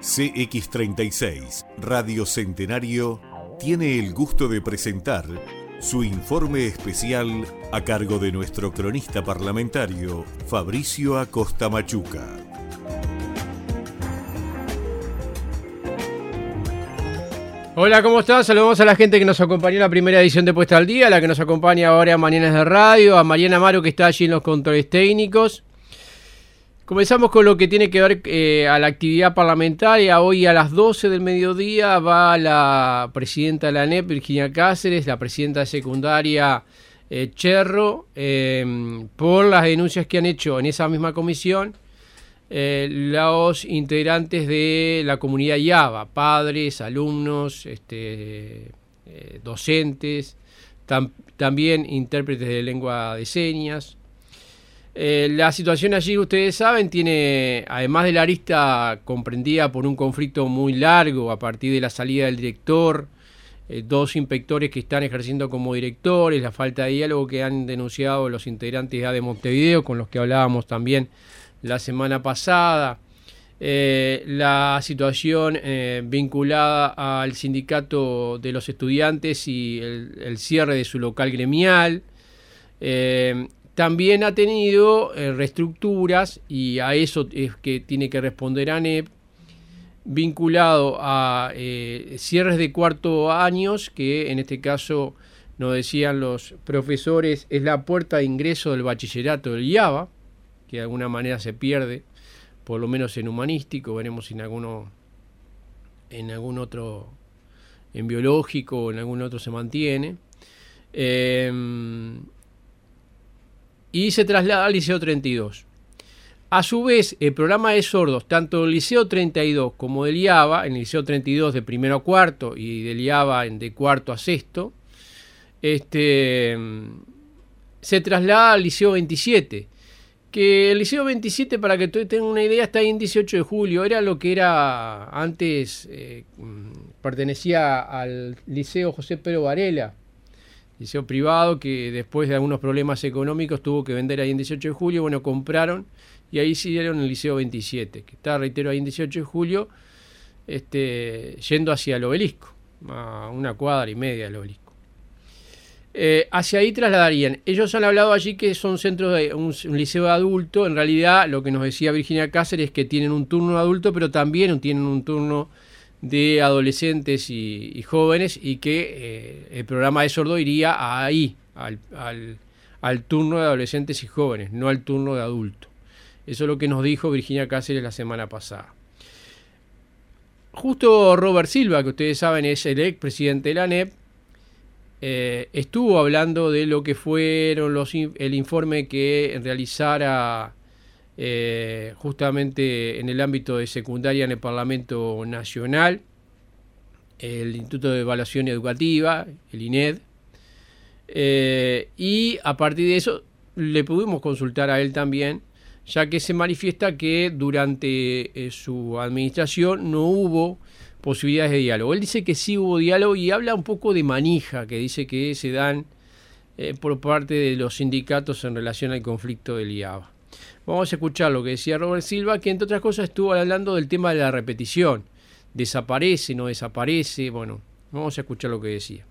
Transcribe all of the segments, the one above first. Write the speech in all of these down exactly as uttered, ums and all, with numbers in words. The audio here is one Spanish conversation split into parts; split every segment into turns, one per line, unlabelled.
C X treinta y seis, Radio Centenario, tiene el gusto de presentar su informe especial a cargo de nuestro cronista parlamentario, Fabricio Acosta Machuca.
Hola, ¿cómo están? Saludamos a la gente que nos acompañó en la primera edición de Puesta al Día, a la que nos acompaña ahora a Mañanas de Radio, a Mariana Amaro, que está allí en los controles técnicos. Comenzamos con lo que tiene que ver eh, a la actividad parlamentaria. Hoy a las doce del mediodía va la presidenta de la A N E P, Virginia Cáceres, la presidenta de secundaria eh, Cherro, eh, por las denuncias que han hecho en esa misma comisión eh, los integrantes de la comunidad IABA, padres, alumnos, este, eh, docentes, tam, también intérpretes de lengua de señas. Eh, la situación allí, ustedes saben, tiene, además de la arista comprendida por un conflicto muy largo a partir de la salida del director, eh, dos inspectores que están ejerciendo como directores, la falta de diálogo que han denunciado los integrantes de A D E Montevideo, con los que hablábamos también la semana pasada, eh, la situación eh, vinculada al sindicato de los estudiantes y el, el cierre de su local gremial. eh, También ha tenido eh, reestructuras, y a eso es que tiene que responder A N E P, vinculado a eh, cierres de cuarto años, que en este caso, nos decían los profesores, es la puerta de ingreso del bachillerato del IABA, que de alguna manera se pierde, por lo menos en humanístico, veremos si en alguno, en algún otro, en biológico o en algún otro se mantiene. Eh, y se traslada al Liceo treinta y dos. A su vez, el programa de sordos, tanto del Liceo treinta y dos como del IABA, en el Liceo treinta y dos de primero a cuarto y del IABA de cuarto a sexto, este, se traslada al Liceo veintisiete, que el Liceo veintisiete, para que tú tengas una idea, está ahí en dieciocho de julio, era lo que era antes, eh, pertenecía al Liceo José Pedro Varela, liceo privado, que después de algunos problemas económicos tuvo que vender ahí en dieciocho de julio. Bueno, compraron y ahí siguieron el Liceo veintisiete, que está, reitero, ahí en dieciocho de julio, este, yendo hacia el Obelisco, a una cuadra y media del Obelisco. Eh, hacia ahí trasladarían. Ellos han hablado allí que son centros de un, un liceo de adulto. En realidad, lo que nos decía Virginia Cáceres es que tienen un turno de adulto, pero también tienen un turno de adolescentes y, y jóvenes, y que eh, el programa de sordo iría ahí, al, al, al turno de adolescentes y jóvenes, no al turno de adulto. Eso es lo que nos dijo Virginia Cáceres la semana pasada. Justo Robert Silva, que ustedes saben es el ex presidente de la A N E P, eh, estuvo hablando de lo que fueron los, el informe que realizara Eh, justamente en el ámbito de secundaria en el Parlamento Nacional, el Instituto de Evaluación Educativa, el I N E D, eh, y a partir de eso le pudimos consultar a él también, ya que se manifiesta que durante eh, su administración no hubo posibilidades de diálogo. Él dice que sí hubo diálogo y habla un poco de manija que dice que se dan eh, por parte de los sindicatos en relación al conflicto del IABA. Vamos a escuchar lo que decía Robert Silva, que entre otras cosas estuvo hablando del tema de la repetición. Desaparece, no desaparece. Bueno, vamos a escuchar lo que decía.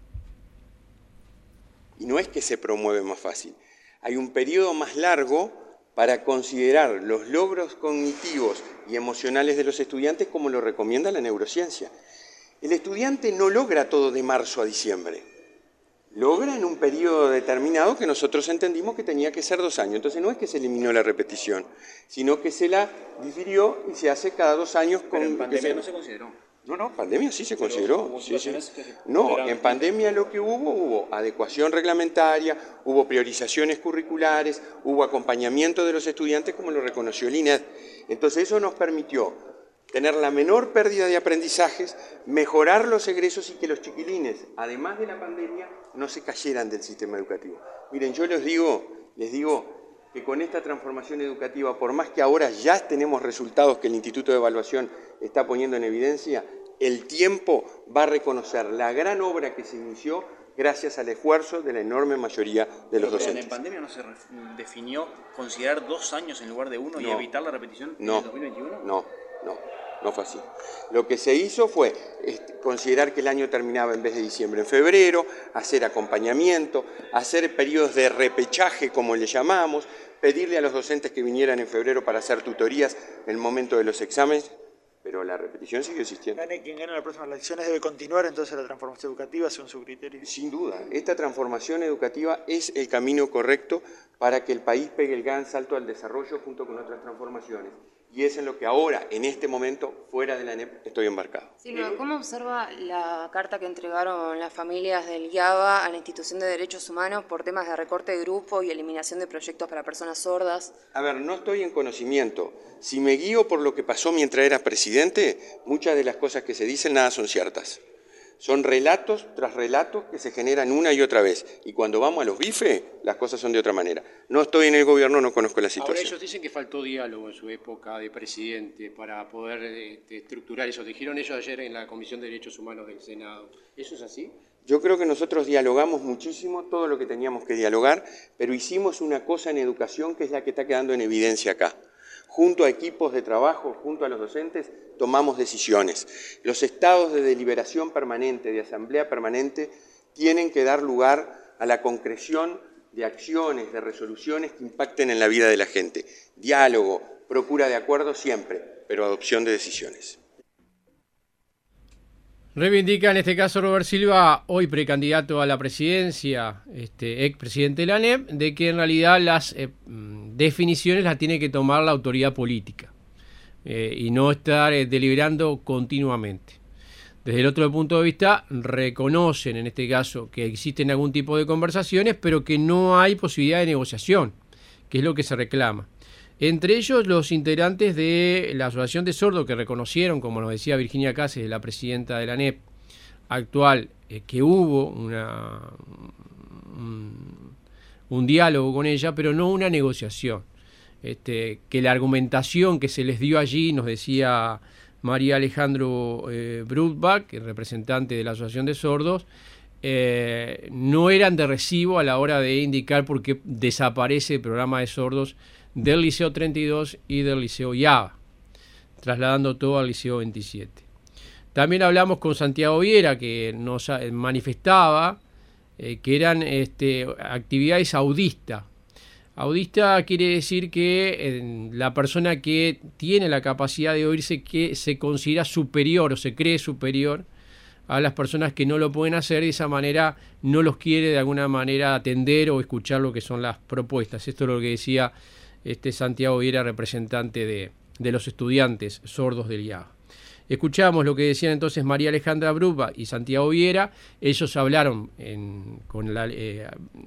Y no es que se promueve más fácil. Hay un periodo más largo para considerar los logros cognitivos y emocionales de los estudiantes, como lo recomienda la neurociencia. El estudiante no logra todo de marzo a diciembre. Logra en un periodo determinado que nosotros entendimos que tenía que ser dos años. Entonces no es que se eliminó la repetición, sino que se la difirió y se hace cada dos años. Con,
Pero en pandemia
se...
no se consideró.
No, no, pandemia sí se Pero consideró. Sí, sí.
Se...
No, en pandemia lo que hubo, hubo adecuación reglamentaria, hubo priorizaciones curriculares, hubo acompañamiento de los estudiantes, como lo reconoció el I N E D. Entonces eso nos permitió tener la menor pérdida de aprendizajes, mejorar los egresos y que los chiquilines, además de la pandemia, no se cayeran del sistema educativo. Miren, yo les digo, les digo que con esta transformación educativa, por más que ahora ya tenemos resultados que el Instituto de Evaluación está poniendo en evidencia, el tiempo va a reconocer la gran obra que se inició gracias al esfuerzo de la enorme mayoría de los
Pero
docentes.
¿En pandemia no se definió considerar dos años en lugar de uno no, y evitar la repetición
no,
en el dos mil veintiuno?
No, No, no fue así. Lo que se hizo fue este, considerar que el año terminaba en vez de diciembre en febrero, hacer acompañamiento, hacer periodos de repechaje, como le llamamos, pedirle a los docentes que vinieran en febrero para hacer tutorías en el momento de los exámenes, pero la repetición sigue existiendo.
Gane quien gane las próximas elecciones, debe continuar entonces la transformación educativa según su criterio.
Sin duda, esta transformación educativa es el camino correcto para que el país pegue el gran salto al desarrollo junto con otras transformaciones. Y es en lo que ahora, en este momento, fuera de la A N E P, estoy embarcado.
Sí, no, ¿cómo observa la carta que entregaron las familias del IABA a la Institución de Derechos Humanos por temas de recorte de grupo y eliminación de proyectos para personas sordas?
A ver, no estoy en conocimiento. Si me guío por lo que pasó mientras era presidente, muchas de las cosas que se dicen nada son ciertas. Son relatos tras relatos que se generan una y otra vez. Y cuando vamos a los bifes, las cosas son de otra manera. No estoy en el gobierno, no conozco la situación.
Ahora ellos dicen que faltó diálogo en su época de presidente para poder este, estructurar eso. Dijeron ellos ayer en la Comisión de Derechos Humanos del Senado. ¿Eso es así?
Yo creo que nosotros dialogamos muchísimo, todo lo que teníamos que dialogar, pero hicimos una cosa en educación que es la que está quedando en evidencia acá. Junto a equipos de trabajo, junto a los docentes, tomamos decisiones. Los estados de deliberación permanente, de asamblea permanente, tienen que dar lugar a la concreción de acciones, de resoluciones que impacten en la vida de la gente. Diálogo, procura de acuerdo siempre, pero adopción de decisiones.
Reivindica en este caso Robert Silva, hoy precandidato a la presidencia, este, expresidente de la A N E P, de que en realidad las eh, definiciones las tiene que tomar la autoridad política eh, y no estar eh, deliberando continuamente. Desde el otro punto de vista, reconocen en este caso que existen algún tipo de conversaciones, pero que no hay posibilidad de negociación, que es lo que se reclama. Entre ellos los integrantes de la Asociación de Sordos, que reconocieron, como nos decía Virginia Cáceres, la presidenta de la A N E P actual, eh, que hubo una, un, un diálogo con ella, pero no una negociación. Este, que la argumentación que se les dio allí, nos decía María Alejandro eh, Brutbach, representante de la Asociación de Sordos, eh, no eran de recibo a la hora de indicar por qué desaparece el programa de sordos del Liceo treinta y dos y del Liceo IABA, trasladando todo al Liceo veintisiete. También hablamos con Santiago Viera, que nos manifestaba eh, que eran este, actividades audistas. Audista quiere decir que eh, la persona que tiene la capacidad de oírse, que se considera superior o se cree superior a las personas que no lo pueden hacer, y de esa manera no los quiere de alguna manera atender o escuchar lo que son las propuestas. Esto es lo que decía este Santiago Viera, representante de, de los estudiantes sordos del IABA. Escuchamos lo que decían entonces María Alejandra Bruba y Santiago Viera. Ellos hablaron en, con la eh,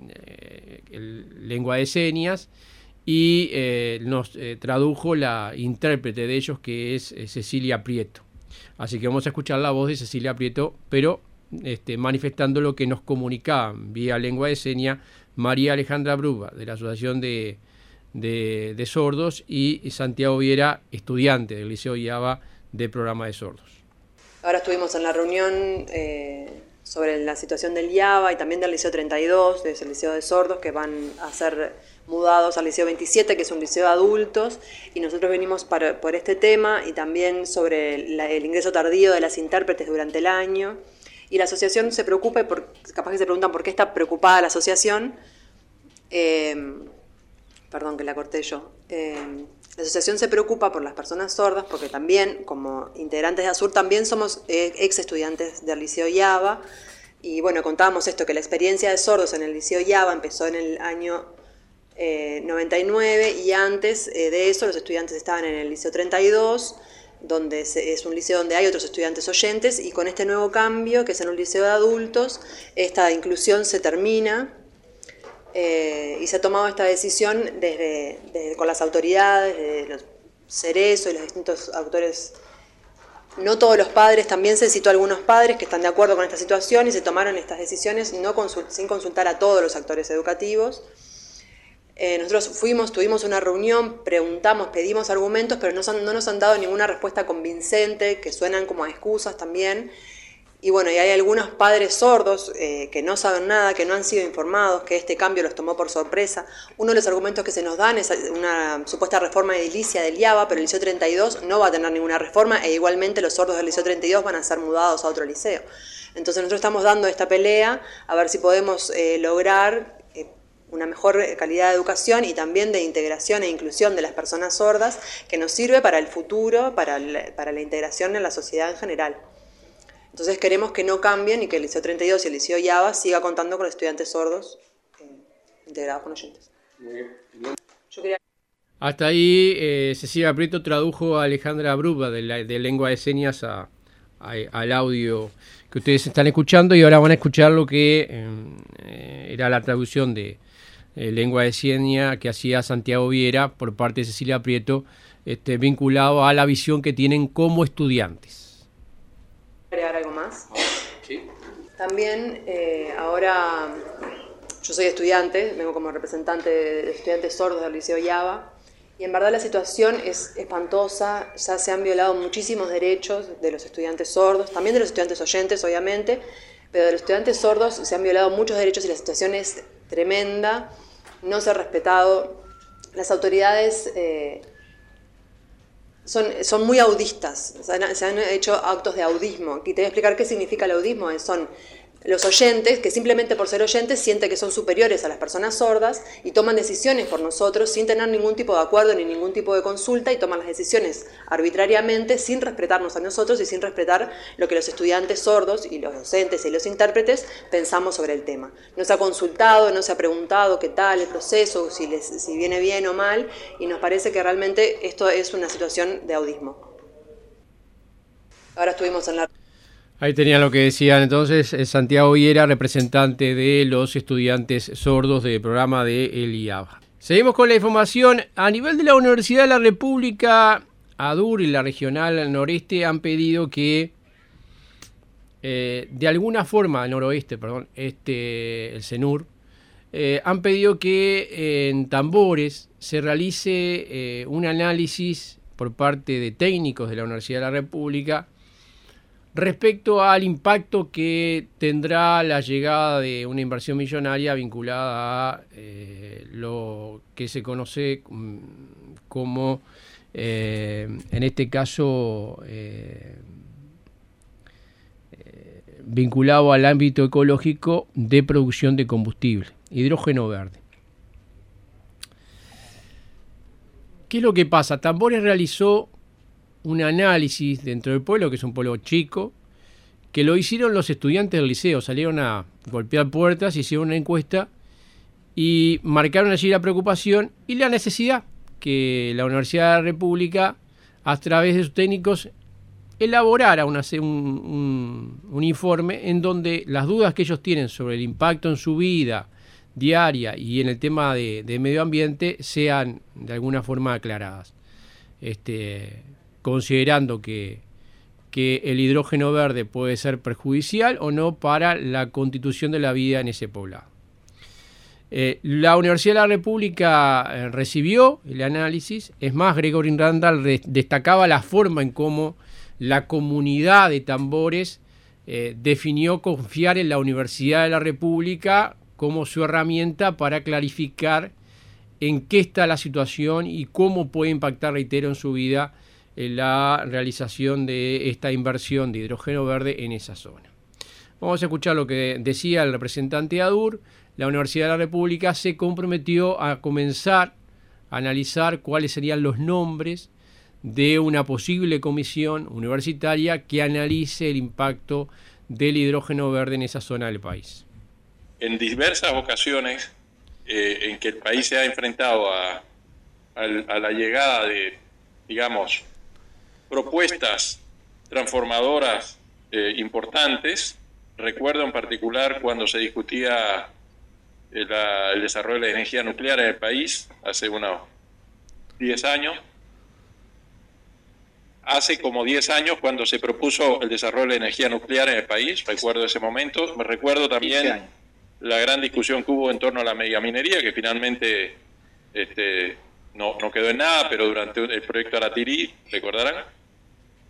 el, lengua de señas y eh, nos eh, tradujo la intérprete de ellos, que es eh, Cecilia Prieto. Así que vamos a escuchar la voz de Cecilia Prieto, pero este, manifestando lo que nos comunicaban vía lengua de señas María Alejandra Bruba, de la Asociación de De, de sordos, y Santiago Viera, estudiante del Liceo IABA de programa de sordos.
Ahora estuvimos en la reunión eh, sobre la situación del IABA y también del Liceo treinta y dos, del Liceo de Sordos, que van a ser mudados al Liceo veintisiete, que es un liceo de adultos, y nosotros venimos para, por este tema, y también sobre la, el ingreso tardío de las intérpretes durante el año. Y la asociación se preocupa, por, capaz que se preguntan por qué está preocupada la asociación. Eh, Perdón que la corté yo. Eh, la asociación se preocupa por las personas sordas porque también, como integrantes de ASUR, también somos eh, ex estudiantes del Liceo IABA. Y bueno, contábamos esto, que la experiencia de sordos en el Liceo IABA empezó en el año eh, noventa y nueve, y antes eh, de eso los estudiantes estaban en el Liceo treinta y dos, donde se, es un liceo donde hay otros estudiantes oyentes, y con este nuevo cambio, que es en un liceo de adultos, esta inclusión se termina. Eh, y se ha tomado esta decisión desde, desde con las autoridades, desde los Cerezo y los distintos autores. No todos los padres, también se citó a algunos padres que están de acuerdo con esta situación, y se tomaron estas decisiones no consult, sin consultar a todos los actores educativos. Eh, nosotros fuimos, tuvimos una reunión, preguntamos, pedimos argumentos, pero no, son, no nos han dado ninguna respuesta convincente, que suenan como a excusas también. Y bueno, y hay algunos padres sordos eh, que no saben nada, que no han sido informados, que este cambio los tomó por sorpresa. Uno de los argumentos que se nos dan es una supuesta reforma edilicia del IABA, pero el Liceo treinta y dos no va a tener ninguna reforma e igualmente los sordos del Liceo treinta y dos van a ser mudados a otro liceo. Entonces nosotros estamos dando esta pelea a ver si podemos eh, lograr eh, una mejor calidad de educación y también de integración e inclusión de las personas sordas, que nos sirve para el futuro, para la, para la integración en la sociedad en general. Entonces queremos que no cambien y que el Liceo treinta y dos y el Liceo IABA siga contando con estudiantes sordos eh, integrados con oyentes. Yo quería...
Hasta ahí eh, Cecilia Prieto tradujo a Alejandra Bruba de, la, de lengua de señas a, a, al audio que ustedes están escuchando, y ahora van a escuchar lo que eh, era la traducción de eh, lengua de señas que hacía Santiago Viera por parte de Cecilia Prieto, este, vinculado a la visión que tienen como estudiantes.
¿Agregar algo más? Sí. También eh, ahora yo soy estudiante, vengo como representante de estudiantes sordos del Liceo IABA, y en verdad la situación es espantosa. Ya se han violado muchísimos derechos de los estudiantes sordos, también de los estudiantes oyentes obviamente, pero de los estudiantes sordos se han violado muchos derechos y la situación es tremenda, no se ha respetado. Las autoridades... Eh, Son, son muy audistas, se han, se han hecho actos de audismo. Aquí te voy a explicar qué significa el audismo. Son los oyentes que simplemente por ser oyentes sienten que son superiores a las personas sordas y toman decisiones por nosotros sin tener ningún tipo de acuerdo ni ningún tipo de consulta, y toman las decisiones arbitrariamente sin respetarnos a nosotros y sin respetar lo que los estudiantes sordos y los docentes y los intérpretes pensamos sobre el tema. No se ha consultado, no se ha preguntado qué tal el proceso, si, les, si viene bien o mal, y nos parece que realmente esto es una situación de audismo. Ahora estuvimos en la...
Ahí tenían lo que decían entonces Santiago Viera, representante de los estudiantes sordos del programa de el IABA. Seguimos con la información. A nivel de la Universidad de la República, ADUR y la Regional Noreste han pedido que eh, de alguna forma, noroeste, perdón, este, el CENUR, eh, han pedido que eh, en Tambores se realice eh, un análisis por parte de técnicos de la Universidad de la República respecto al impacto que tendrá la llegada de una inversión millonaria vinculada a eh, lo que se conoce como, eh, en este caso, eh, eh, vinculado al ámbito ecológico de producción de combustible, hidrógeno verde. ¿Qué es lo que pasa? Tambores realizó un análisis dentro del pueblo, que es un pueblo chico, que lo hicieron los estudiantes del liceo. Salieron a golpear puertas, hicieron una encuesta y marcaron allí la preocupación y la necesidad que la Universidad de la República, a través de sus técnicos, elaborara una, un, un, un informe en donde las dudas que ellos tienen sobre el impacto en su vida diaria y en el tema de, de medio ambiente sean de alguna forma aclaradas. Este... considerando que, que el hidrógeno verde puede ser perjudicial o no para la constitución de la vida en ese poblado. Eh, la Universidad de la República eh, recibió el análisis. Es más, Gregory Randall re- destacaba la forma en cómo la comunidad de Tambores eh, definió confiar en la Universidad de la República como su herramienta para clarificar en qué está la situación y cómo puede impactar, reitero, en su vida la realización de esta inversión de hidrógeno verde en esa zona. Vamos a escuchar lo que decía el representante de ADUR. La Universidad de la República se comprometió a comenzar a analizar cuáles serían los nombres de una posible comisión universitaria que analice el impacto del hidrógeno verde en esa zona del país.
En diversas ocasiones eh, en que el país se ha enfrentado a, a, a la llegada de, digamos, propuestas transformadoras eh, importantes. Recuerdo en particular cuando se discutía el, la, el desarrollo de la energía nuclear en el país hace unos diez años. Hace como diez años cuando se propuso el desarrollo de la energía nuclear en el país, recuerdo ese momento. Me recuerdo también la gran discusión que hubo en torno a la megaminería, que finalmente este, no, no quedó en nada, pero durante el proyecto Aratirí, recordarán.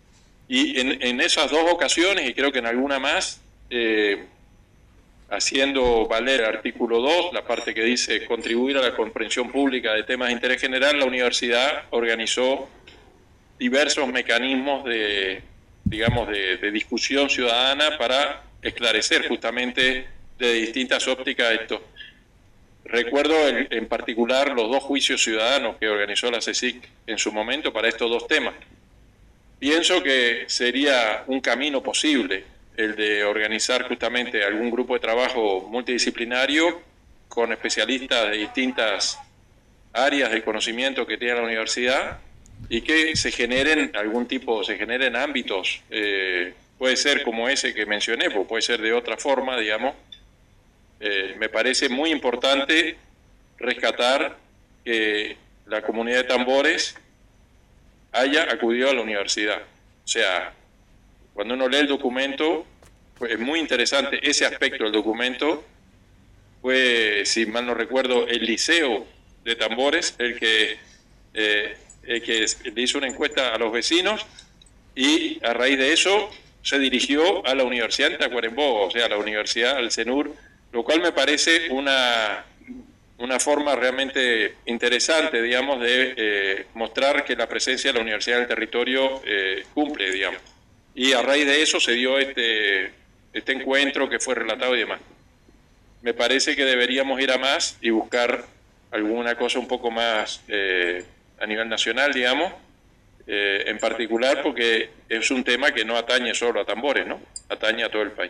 Y en, en esas dos ocasiones, y creo que en alguna más, eh, haciendo valer el artículo dos, la parte que dice contribuir a la comprensión pública de temas de interés general, la universidad organizó diversos mecanismos de, digamos, de, de discusión ciudadana para esclarecer justamente de distintas ópticas esto. Recuerdo el, en particular los dos juicios ciudadanos que organizó la CECIC en su momento para estos dos temas. Pienso que sería un camino posible el de organizar justamente algún grupo de trabajo multidisciplinario con especialistas de distintas áreas del conocimiento que tiene la universidad y que se generen algún tipo, se generen ámbitos, eh, puede ser como ese que mencioné, pues puede ser de otra forma, digamos. Eh, me parece muy importante rescatar que la comunidad de tambores haya acudido a la universidad. O sea, cuando uno lee el documento, pues es muy interesante ese aspecto del documento. Fue, si mal no recuerdo, el Liceo de Tambores el que, eh, el que le hizo una encuesta a los vecinos y a raíz de eso se dirigió a la Universidad de Tacuarembó, o sea, a la Universidad, al CENUR, lo cual me parece una, una forma realmente interesante, digamos, de eh, mostrar que la presencia de la universidad en el territorio eh, cumple, digamos. Y a raíz de eso se dio este, este encuentro que fue relatado y demás. Me parece que deberíamos ir a más y buscar alguna cosa un poco más eh, a nivel nacional, digamos, eh, en particular porque es un tema que no atañe solo a Tambores, ¿no? Atañe a todo el país.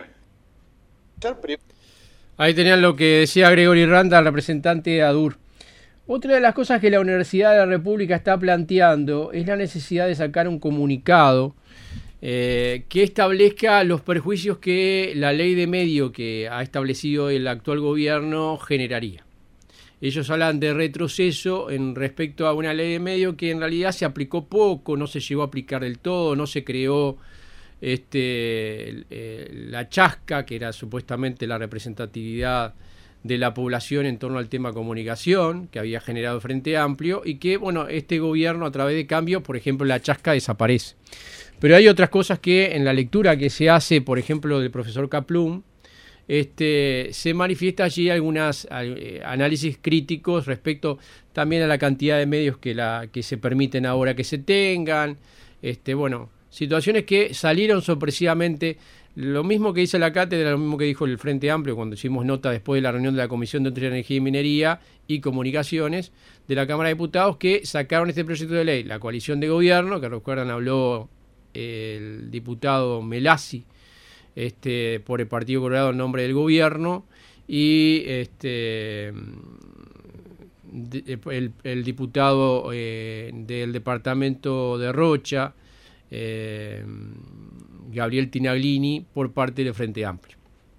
Ahí tenían lo que decía Gregory Randa, el representante de ADUR. Otra de las cosas que la Universidad de la República está planteando es la necesidad de sacar un comunicado eh, que establezca los perjuicios que la ley de medio que ha establecido el actual gobierno generaría. Ellos hablan de retroceso en respecto a una ley de medio que en realidad se aplicó poco, no se llegó a aplicar del todo, no se creó Este, eh, la chasca, que era supuestamente la representatividad de la población en torno al tema comunicación, que había generado Frente Amplio, y que, bueno, este gobierno a través de cambios, por ejemplo, la chasca desaparece. Pero hay otras cosas que en la lectura que se hace, por ejemplo, del profesor Kaplum, este, se manifiesta allí algunos eh, análisis críticos respecto también a la cantidad de medios que, la, que se permiten ahora que se tengan, este, bueno... situaciones que salieron sorpresivamente, lo mismo que dice la cátedra, lo mismo que dijo el Frente Amplio cuando hicimos nota después de la reunión de la Comisión de Industria, Energía y Minería y Comunicaciones de la Cámara de Diputados, que sacaron este proyecto de ley, la coalición de gobierno, que recuerdan habló el diputado Melassi este, por el Partido Colorado en nombre del gobierno, y este el, el diputado eh, del departamento de Rocha, Eh, Gabriel Tinaglini, por parte del Frente Amplio.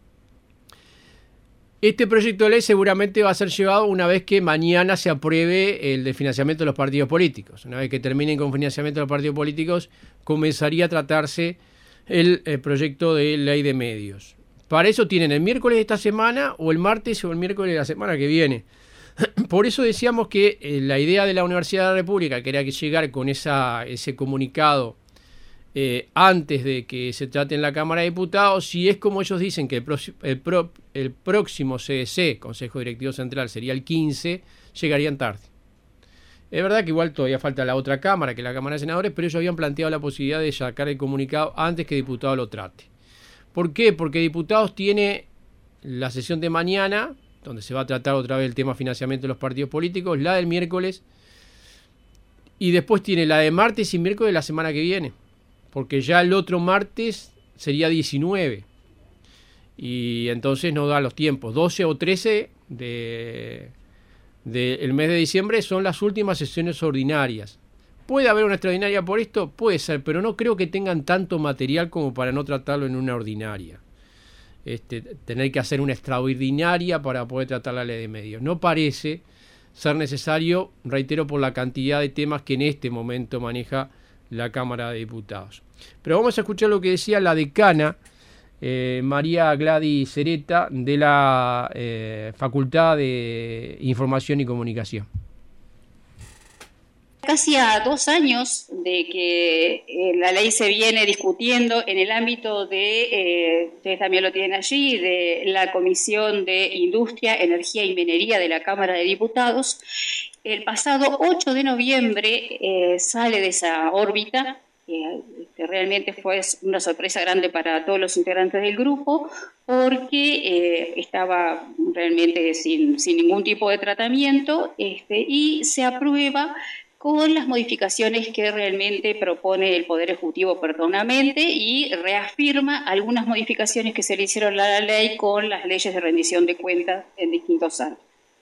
Este proyecto de ley seguramente va a ser llevado una vez que mañana se apruebe el de financiamiento de los partidos políticos. Una vez que terminen con financiamiento de los partidos políticos, comenzaría a tratarse el, el proyecto de ley de medios. Para eso tienen el miércoles de esta semana, o el martes o el miércoles de la semana que viene. Por eso decíamos que eh, la idea de la Universidad de la República, que era que llegar con esa, ese comunicado Eh, antes de que se trate en la Cámara de Diputados, si es como ellos dicen que el, pro, el, pro, el próximo C D C, Consejo Directivo Central, sería el quince, llegarían tarde. Es verdad que igual todavía falta la otra Cámara, que es la Cámara de Senadores, pero ellos habían planteado la posibilidad de sacar el comunicado antes que Diputados lo trate. ¿Por qué? Porque Diputados tiene la sesión de mañana, donde se va a tratar otra vez el tema financiamiento de los partidos políticos, la del miércoles, y después tiene la de martes y miércoles de la semana que viene. Porque ya el otro martes sería diecinueve. Y entonces no da los tiempos. doce o trece del de, de mes de diciembre son las últimas sesiones ordinarias. ¿Puede haber una extraordinaria por esto? Puede ser, pero no creo que tengan tanto material como para no tratarlo en una ordinaria. Este, tener que hacer una extraordinaria para poder tratar la ley de medios. No parece ser necesario, reitero, por la cantidad de temas que en este momento maneja la Cámara de Diputados. Pero vamos a escuchar lo que decía la decana eh, María Gladys Cereta de la eh, Facultad de Información y Comunicación.
Casi a dos años de que eh, la ley se viene discutiendo en el ámbito de, eh, ustedes también lo tienen allí, de la Comisión de Industria, Energía y Minería de la Cámara de Diputados. El pasado ocho de noviembre eh, sale de esa órbita, eh, que realmente fue una sorpresa grande para todos los integrantes del grupo, porque eh, estaba realmente sin, sin ningún tipo de tratamiento, este, y se aprueba con las modificaciones que realmente propone el Poder Ejecutivo oportunamente y reafirma algunas modificaciones que se le hicieron a la ley con las leyes de rendición de cuentas en distintos años.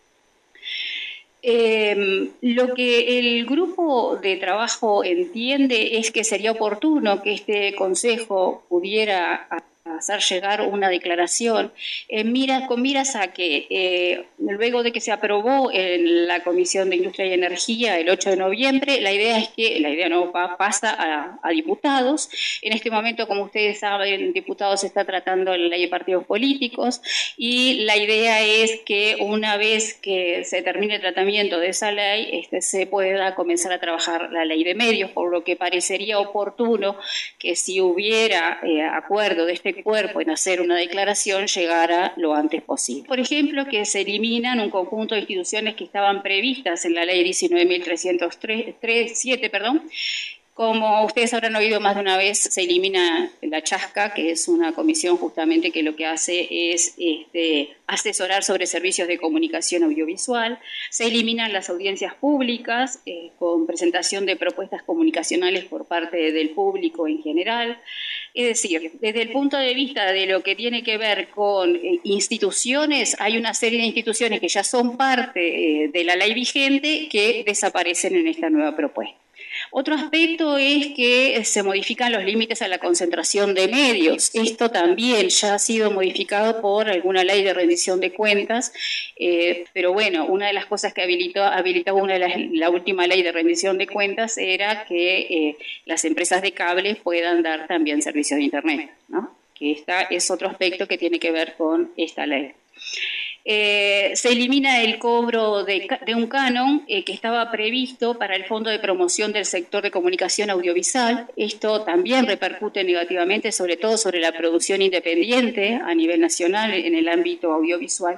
Eh, lo que el grupo de trabajo entiende es que sería oportuno que este Consejo pudiera hacer llegar una declaración en mira, con miras a que eh, luego de que se aprobó en la Comisión de Industria y Energía el ocho de noviembre, la idea es que, la idea no pa, pasa a, a diputados. En este momento, como ustedes saben, diputados se está tratando la ley de partidos políticos y la idea es que una vez que se termine el tratamiento de esa ley, este, se pueda comenzar a trabajar la ley de medios, por lo que parecería oportuno que si hubiera eh, acuerdo de este cuerpo en hacer una declaración llegara lo antes posible. Por ejemplo, que se eliminan un conjunto de instituciones que estaban previstas en la ley diecinueve mil trescientos siete, perdón. Como ustedes habrán oído más de una vez, se elimina la Chasca, que es una comisión justamente que lo que hace es este, asesorar sobre servicios de comunicación audiovisual. Se eliminan las audiencias públicas eh, con presentación de propuestas comunicacionales por parte del público en general. Es decir, desde el punto de vista de lo que tiene que ver con eh, instituciones, hay una serie de instituciones que ya son parte eh, de la ley vigente que desaparecen en esta nueva propuesta. Otro aspecto es que se modifican los límites a la concentración de medios. Esto también ya ha sido modificado por alguna ley de rendición de cuentas, eh, pero bueno, una de las cosas que habilitó, habilitó una de las, la última ley de rendición de cuentas era que eh, las empresas de cable puedan dar también servicios de Internet, ¿no? Que esta es otro aspecto que tiene que ver con esta ley. Eh, se elimina el cobro de, de un canon eh, que estaba previsto para el Fondo de Promoción del Sector de Comunicación Audiovisual. Esto también repercute negativamente, sobre todo sobre la producción independiente a nivel nacional en el ámbito audiovisual.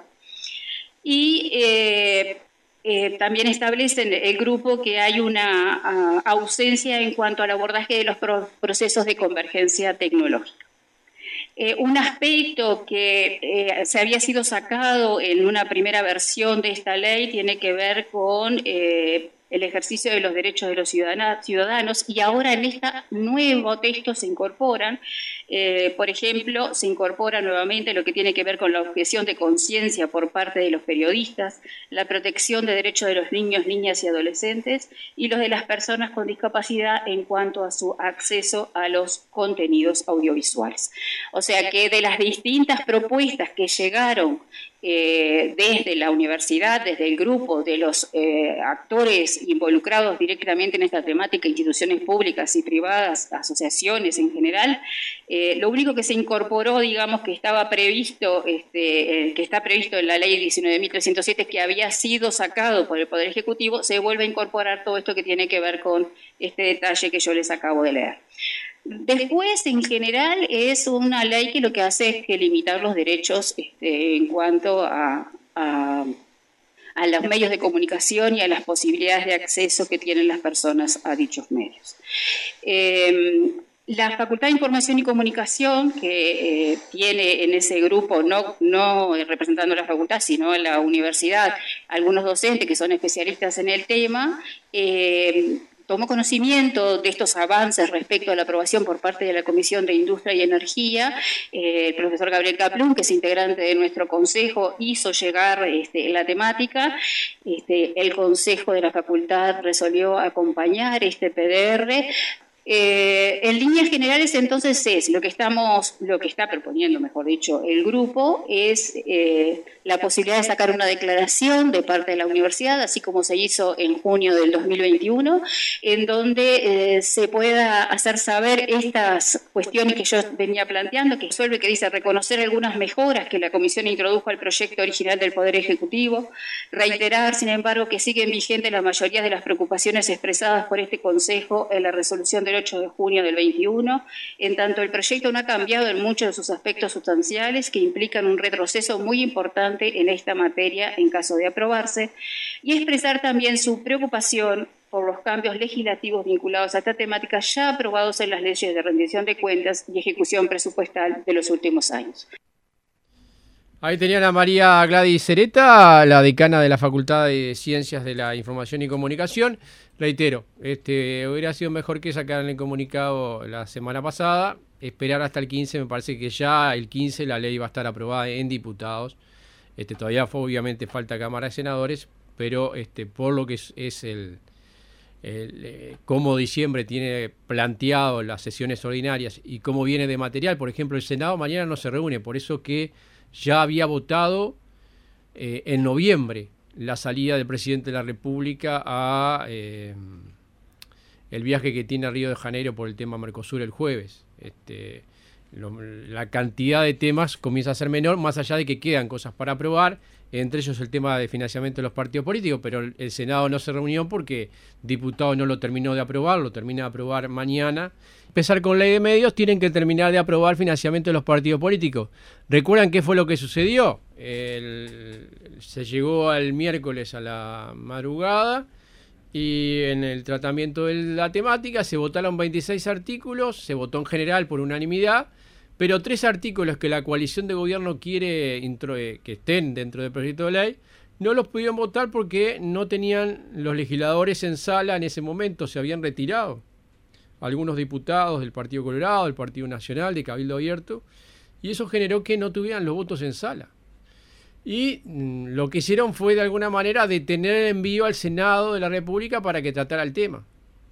Y eh, eh, también establece el grupo que hay una uh, ausencia en cuanto al abordaje de los pro procesos de convergencia tecnológica. Eh, un aspecto que eh, se había sido sacado en una primera versión de esta ley tiene que ver con eh, el ejercicio de los derechos de los ciudadanos y ahora en este nuevo texto se incorporan, eh, por ejemplo, se incorpora nuevamente lo que tiene que ver con la objeción de conciencia por parte de los periodistas, la protección de derechos de los niños, niñas y adolescentes y los de las personas con discapacidad en cuanto a su acceso a los contenidos audiovisuales. O sea que de las distintas propuestas que llegaron Eh, desde la universidad, desde el grupo de los eh, actores involucrados directamente en esta temática, instituciones públicas y privadas, asociaciones en general, eh, lo único que se incorporó, digamos, que estaba previsto, este, eh, que está previsto en la ley diecinueve mil trescientos siete, que había sido sacado por el Poder Ejecutivo, se vuelve a incorporar todo esto que tiene que ver con este detalle que yo les acabo de leer. Después, en general, es una ley que lo que hace es que limitar los derechos este, en cuanto a, a, a los medios de comunicación y a las posibilidades de acceso que tienen las personas a dichos medios. Eh, la Facultad de Información y Comunicación, que eh, tiene en ese grupo, no, no representando a la facultad, sino a la universidad, algunos docentes que son especialistas en el tema, eh, tomó conocimiento de estos avances respecto a la aprobación por parte de la Comisión de Industria y Energía. Eh, el profesor Gabriel Kaplun, que es integrante de nuestro consejo, hizo llegar este, la temática. Este, el consejo de la facultad resolvió acompañar este P D R Eh, en líneas generales, entonces, es lo que estamos, lo que está proponiendo, mejor dicho, el grupo, es eh, la posibilidad de sacar una declaración de parte de la universidad, así como se hizo en junio del dos mil veintiuno, en donde eh, se pueda hacer saber estas cuestiones que yo venía planteando, que resuelve, que dice reconocer algunas mejoras que la Comisión introdujo al proyecto original del Poder Ejecutivo, reiterar, sin embargo, que siguen vigentes la mayoría de las preocupaciones expresadas por este Consejo en la resolución del ocho de junio del veintiuno, en tanto el proyecto no ha cambiado en muchos de sus aspectos sustanciales que implican un retroceso muy importante en esta materia en caso de aprobarse, y expresar también su preocupación por los cambios legislativos vinculados a esta temática ya aprobados en las leyes de rendición de cuentas y ejecución presupuestal de los últimos años.
Ahí tenían a María Gladys Cereta, la decana de la Facultad de Ciencias de la Información y Comunicación. Reitero, este, hubiera sido mejor que sacaran el comunicado la semana pasada, esperar hasta el quince, me parece que ya el quince la ley va a estar aprobada en diputados. Este, todavía obviamente falta Cámara de Senadores, pero este, por lo que es, es el, el eh, cómo diciembre tiene planteado las sesiones ordinarias y cómo viene de material, por ejemplo, el Senado mañana no se reúne, por eso que ya había votado eh, en noviembre la salida del presidente de la República a eh, el viaje que tiene a Río de Janeiro por el tema Mercosur el jueves. Este, lo, la cantidad de temas comienza a ser menor, más allá de que quedan cosas para aprobar, entre ellos el tema de financiamiento de los partidos políticos, pero el, el Senado no se reunió porque diputado no lo terminó de aprobar, lo termina de aprobar mañana. Empezar con ley de medios, tienen que terminar de aprobar financiamiento de los partidos políticos. ¿Recuerdan qué fue lo que sucedió? El, se llegó al miércoles a la madrugada y en el tratamiento de la temática se votaron veintiséis artículos, se votó en general por unanimidad, pero tres artículos que la coalición de gobierno quiere intro, eh, que estén dentro del proyecto de ley, no los pudieron votar porque no tenían los legisladores en sala en ese momento, se habían retirado. Algunos diputados del Partido Colorado, del Partido Nacional, de Cabildo Abierto, y eso generó que no tuvieran los votos en sala. Y mmm, lo que hicieron fue de alguna manera detener el envío al Senado de la República para que tratara el tema.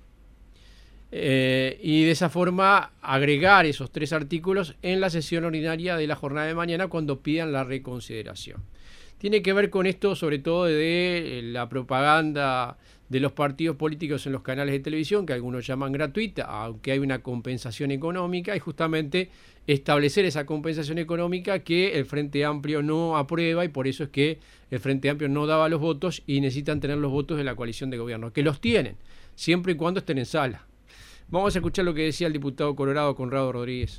Eh, y de esa forma agregar esos tres artículos en la sesión ordinaria de la jornada de mañana cuando pidan la reconsideración. Tiene que ver con esto sobre todo de la propaganda de los partidos políticos en los canales de televisión, que algunos llaman gratuita, aunque hay una compensación económica, y justamente establecer esa compensación económica que el Frente Amplio no aprueba, y por eso es que el Frente Amplio no daba los votos y necesitan tener los votos de la coalición de gobierno, que los tienen, siempre y cuando estén en sala. Vamos a escuchar lo que decía el diputado colorado Conrado Rodríguez.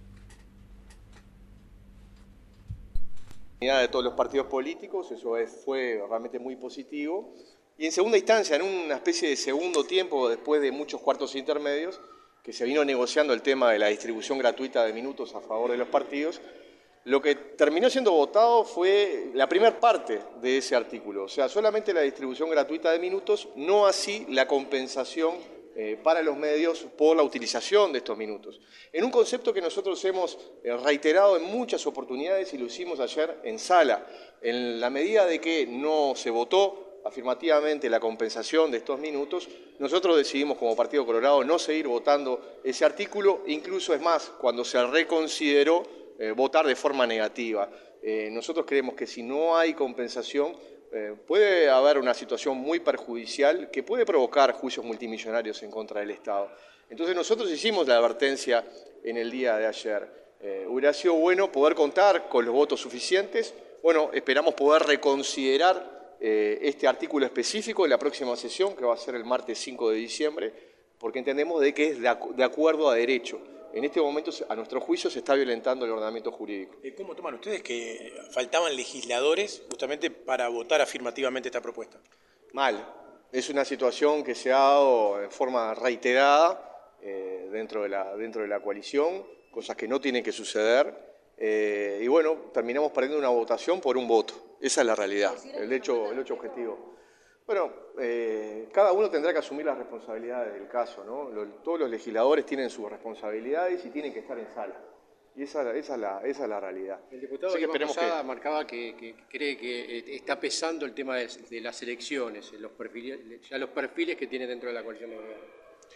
De todos los partidos políticos, eso es, fue realmente muy positivo. Y en segunda instancia, en una especie de segundo tiempo, después de muchos cuartos intermedios, que se vino negociando el tema de la distribución gratuita de minutos a favor de los partidos, lo que terminó siendo votado fue la primera parte de ese artículo, o sea, solamente la distribución gratuita de minutos, no así la compensación eh, para los medios por la utilización de estos minutos. En un concepto que nosotros hemos eh, reiterado en muchas oportunidades y lo hicimos ayer en sala, en la medida de que no se votó afirmativamente la compensación de estos minutos, nosotros decidimos como Partido Colorado no seguir votando ese artículo, incluso es más, cuando se reconsideró eh, votar de forma negativa. Eh, nosotros creemos que si no hay compensación eh, puede haber una situación muy perjudicial que puede provocar juicios multimillonarios en contra del Estado. Entonces nosotros hicimos la advertencia en el día de ayer. Eh, hubiera sido bueno poder contar con los votos suficientes. Bueno, esperamos poder reconsiderar este artículo específico en la próxima sesión, que va a ser el martes cinco de diciembre, porque entendemos de que es de, acu de acuerdo a derecho. En este momento, a nuestro juicio, se está violentando el ordenamiento jurídico.
¿Cómo toman ustedes que faltaban legisladores justamente para votar afirmativamente esta propuesta?
Mal. Es una situación que se ha dado en forma reiterada eh, dentro de la, dentro de la coalición, cosas que no tienen que suceder. Eh, y bueno, terminamos perdiendo una votación por un voto. Esa es la realidad, el hecho, el hecho objetivo. Bueno, eh, cada uno tendrá que asumir las responsabilidades del caso, ¿no? Lo, todos los legisladores tienen sus responsabilidades y tienen que estar en sala. Y esa, esa, es, la, esa es la realidad.
El diputado Iván Posada marcaba que, que cree que está pesando el tema de, de las elecciones, los perfiles, ya los perfiles que tiene dentro de la coalición de gobierno.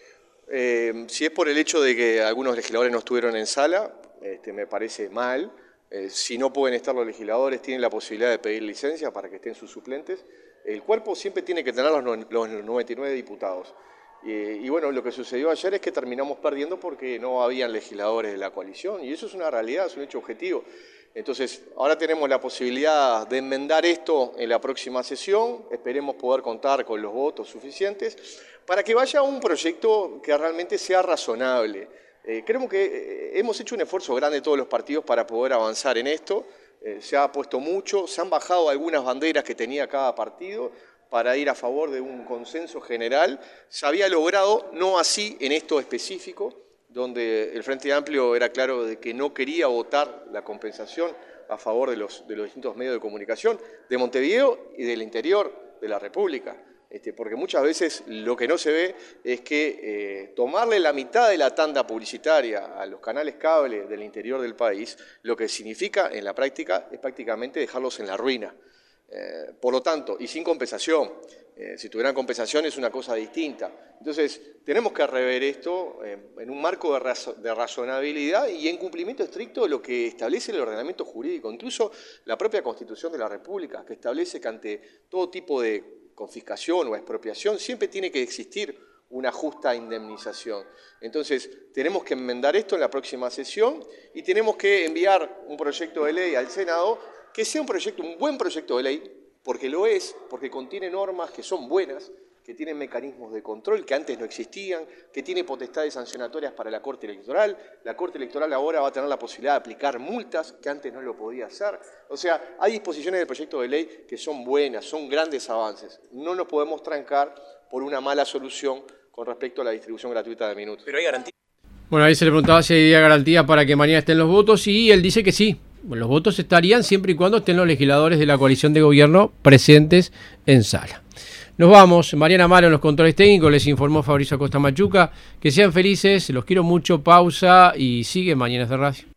Eh, si es por el hecho de que algunos legisladores no estuvieron en sala, este, me parece mal. Eh, si no pueden estar los legisladores, tienen la posibilidad de pedir licencia para que estén sus suplentes. El cuerpo siempre tiene que tener los, no, los noventa y nueve diputados. Eh, y bueno, lo que sucedió ayer es que terminamos perdiendo porque no habían legisladores de la coalición, y eso es una realidad, es un hecho objetivo. Entonces, ahora tenemos la posibilidad de enmendar esto en la próxima sesión, esperemos poder contar con los votos suficientes para que vaya un proyecto que realmente sea razonable. Eh, creemos que eh, hemos hecho un esfuerzo grande todos los partidos para poder avanzar en esto, eh, se ha puesto mucho, se han bajado algunas banderas que tenía cada partido para ir a favor de un consenso general. Se había logrado, no así en esto específico, donde el Frente Amplio era claro de que no quería votar la compensación a favor de los, de los distintos medios de comunicación de Montevideo y del interior de la República. Este, porque muchas veces lo que no se ve es que eh, tomarle la mitad de la tanda publicitaria a los canales cable del interior del país, lo que significa en la práctica es prácticamente dejarlos en la ruina. Eh, por lo tanto, y sin compensación, eh, si tuvieran compensación es una cosa distinta. Entonces, tenemos que rever esto eh, en un marco de, razo de razonabilidad y en cumplimiento estricto de lo que establece el ordenamiento jurídico, incluso la propia Constitución de la República, que establece que ante todo tipo de confiscación o expropiación siempre tiene que existir una justa indemnización. Entonces, tenemos que enmendar esto en la próxima sesión y tenemos que enviar un proyecto de ley al Senado que sea un proyecto, un buen proyecto de ley, porque lo es, porque contiene normas que son buenas, que tienen mecanismos de control que antes no existían, que tiene potestades sancionatorias para la Corte Electoral. La Corte Electoral ahora va a tener la posibilidad de aplicar multas que antes no lo podía hacer. O sea, hay disposiciones del proyecto de ley que son buenas, son grandes avances. No nos podemos trancar por una mala solución con respecto a la distribución gratuita de minutos.
Pero hay garantía.
Bueno, ahí se le preguntaba si hay garantía para que mañana estén los votos y él dice que sí. Los votos estarían siempre y cuando estén los legisladores de la coalición de gobierno presentes en sala. Nos vamos. Mariana Amaro en los controles técnicos, les informó Fabricio Acosta Machuca. Que sean felices, los quiero mucho, pausa y sigue Mañanas de Radio.